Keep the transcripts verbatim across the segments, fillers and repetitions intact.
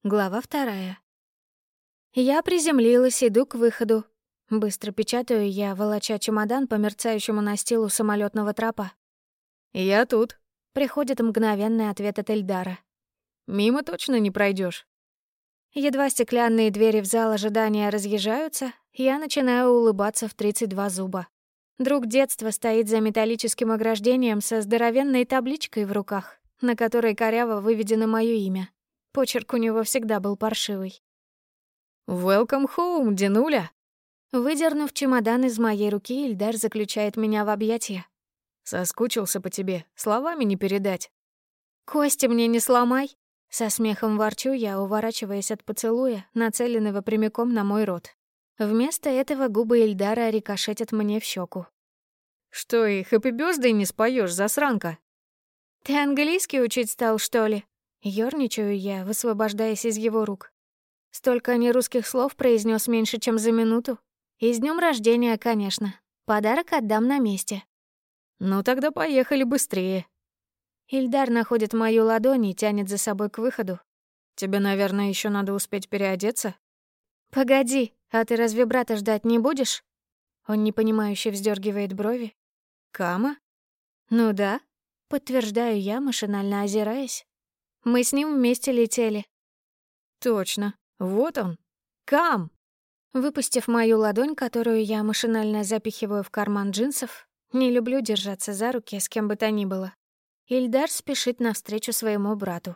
Глава вторая. Я приземлилась, иду к выходу. Быстро печатаю я, волоча чемодан по мерцающему настилу самолетного трапа. «Я тут», — приходит мгновенный ответ от Эльдара. «Мимо точно не пройдешь. Едва стеклянные двери в зал ожидания разъезжаются, я начинаю улыбаться в тридцать два зуба. Друг детства стоит за металлическим ограждением со здоровенной табличкой в руках, на которой коряво выведено моё имя. Почерк у него всегда был паршивый. «Welcome home, Динуля!» Выдернув чемодан из моей руки, Ильдар заключает меня в объятия. «Соскучился по тебе, словами не передать». «Кости мне не сломай!» Со смехом ворчу я, уворачиваясь от поцелуя, нацеленного прямиком на мой рот. Вместо этого губы Ильдара рикошетят мне в щеку. «Что, и хэппи-бёрздэй не споёшь, засранка?» «Ты английский учить стал, что ли?» Ёрничаю я, высвобождаясь из его рук. Столько нерусских слов произнес меньше, чем за минуту. И с днём рождения, конечно. Подарок отдам на месте. «Ну тогда поехали быстрее». Ильдар находит мою ладонь и тянет за собой к выходу. «Тебе, наверное, еще надо успеть переодеться?» «Погоди, а ты разве брата ждать не будешь?» Он непонимающе вздергивает брови. «Кама?» «Ну да», — подтверждаю я, машинально озираясь. «Мы с ним вместе летели». «Точно. Вот он. Кам!» Выпустив мою ладонь, которую я машинально запихиваю в карман джинсов, не люблю держаться за руки с кем бы то ни было, Ильдар спешит навстречу своему брату.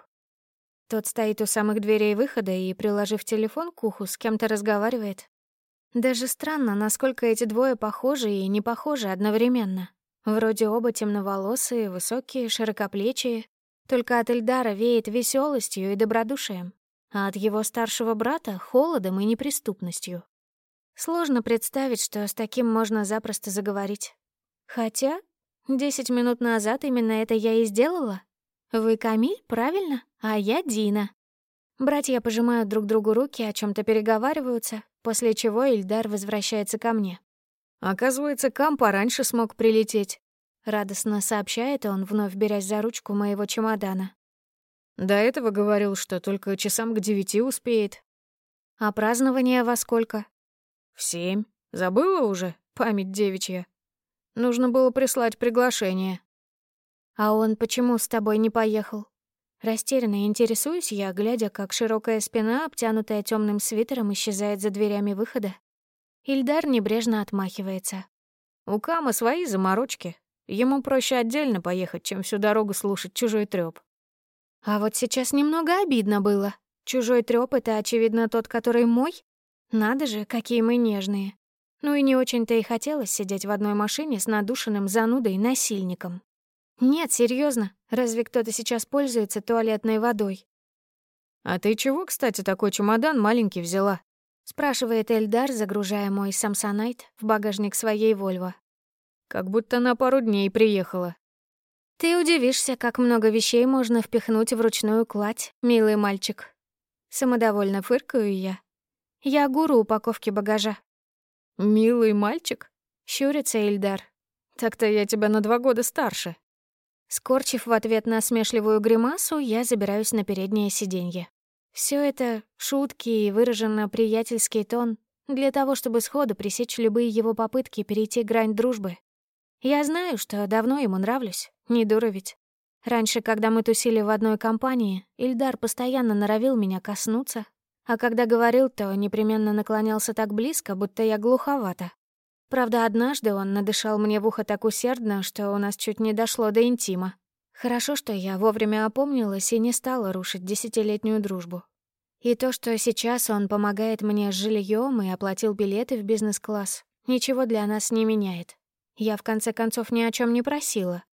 Тот стоит у самых дверей выхода и, приложив телефон к уху, с кем-то разговаривает. Даже странно, насколько эти двое похожи и не похожи одновременно. Вроде оба темноволосые, высокие, широкоплечие. Только от Ильдара веет веселостью и добродушием, а от его старшего брата — холодом и неприступностью. Сложно представить, что с таким можно запросто заговорить. Хотя десять минут назад именно это я и сделала. Вы Камиль, правильно? А я Дина. Братья пожимают друг другу руки, о чем то переговариваются, после чего Ильдар возвращается ко мне. «Оказывается, Кам пораньше смог прилететь», — радостно сообщает он, вновь берясь за ручку моего чемодана. «До этого говорил, что только часам к девяти успеет». «А празднование во сколько?» «В семь. Забыла уже? Память девичья. Нужно было прислать приглашение». «А он почему с тобой не поехал?» Растерянно интересуюсь я, глядя, как широкая спина, обтянутая темным свитером, исчезает за дверями выхода. Ильдар небрежно отмахивается. «У Кама свои заморочки. Ему проще отдельно поехать, чем всю дорогу слушать чужой трёп». А вот сейчас немного обидно было. Чужой трёп — это, очевидно, тот, который мой? Надо же, какие мы нежные. Ну и не очень-то и хотелось сидеть в одной машине с надушенным занудой-насильником. Нет, серьезно, разве кто-то сейчас пользуется туалетной водой? «А ты чего, кстати, такой чемодан маленький взяла?» — спрашивает Эльдар, загружая мой самсонайт в багажник своей Вольво. «Как будто на пару дней приехала». «Ты удивишься, как много вещей можно впихнуть в ручную кладь, милый мальчик». Самодовольно фыркаю я. Я гуру упаковки багажа. «Милый мальчик?» — щурится Эльдар. «Так-то я тебя на два года старше». Скорчив в ответ насмешливую гримасу, я забираюсь на переднее сиденье. Все это шутки и выраженно приятельский тон для того, чтобы сходу пресечь любые его попытки перейти грань дружбы. Я знаю, что давно ему нравлюсь, не дура ведь. Раньше, когда мы тусили в одной компании, Ильдар постоянно норовил меня коснуться, а когда говорил, то непременно наклонялся так близко, будто я глуховата. Правда, однажды он надышал мне в ухо так усердно, что у нас чуть не дошло до интима. Хорошо, что я вовремя опомнилась и не стала рушить десятилетнюю дружбу. И то, что сейчас он помогает мне с жильем и оплатил билеты в бизнес-класс, ничего для нас не меняет. Я, в конце концов, ни о чем не просила.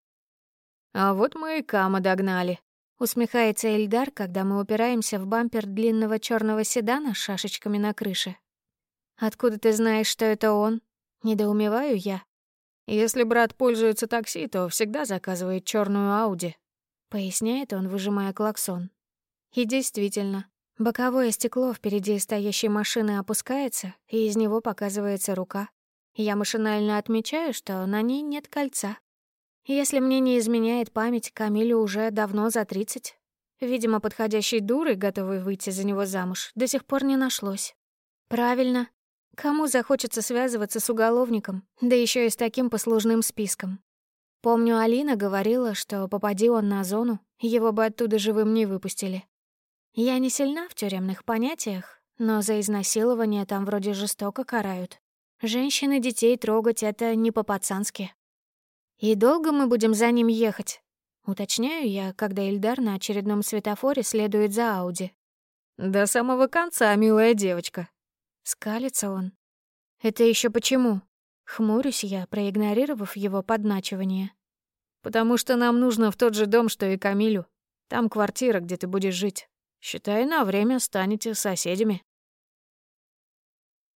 «А вот мы и Кама догнали», — усмехается Эльдар, когда мы упираемся в бампер длинного черного седана с шашечками на крыше. «Откуда ты знаешь, что это он?» — недоумеваю я. «Если брат пользуется такси, то всегда заказывает черную Ауди», — поясняет он, выжимая клаксон. И действительно, боковое стекло впереди стоящей машины опускается, и из него показывается рука. Я машинально отмечаю, что на ней нет кольца. Если мне не изменяет память, Камилю уже давно за тридцать. Видимо, подходящей дуры, готовой выйти за него замуж, до сих пор не нашлось. Правильно. Кому захочется связываться с уголовником, да еще и с таким послужным списком? Помню, Алина говорила, что попади он на зону, его бы оттуда живым не выпустили. Я не сильна в тюремных понятиях, но за изнасилование там вроде жестоко карают. Женщин и детей трогать — это не по-пацански. И долго мы будем за ним ехать? Уточняю я, когда Ильдар на очередном светофоре следует за Ауди. «До самого конца, милая девочка». Скалится он. «Это еще почему?» Хмурюсь я, проигнорировав его подначивание. «Потому что нам нужно в тот же дом, что и Камилю. Там квартира, где ты будешь жить. Считай, на время станете соседями».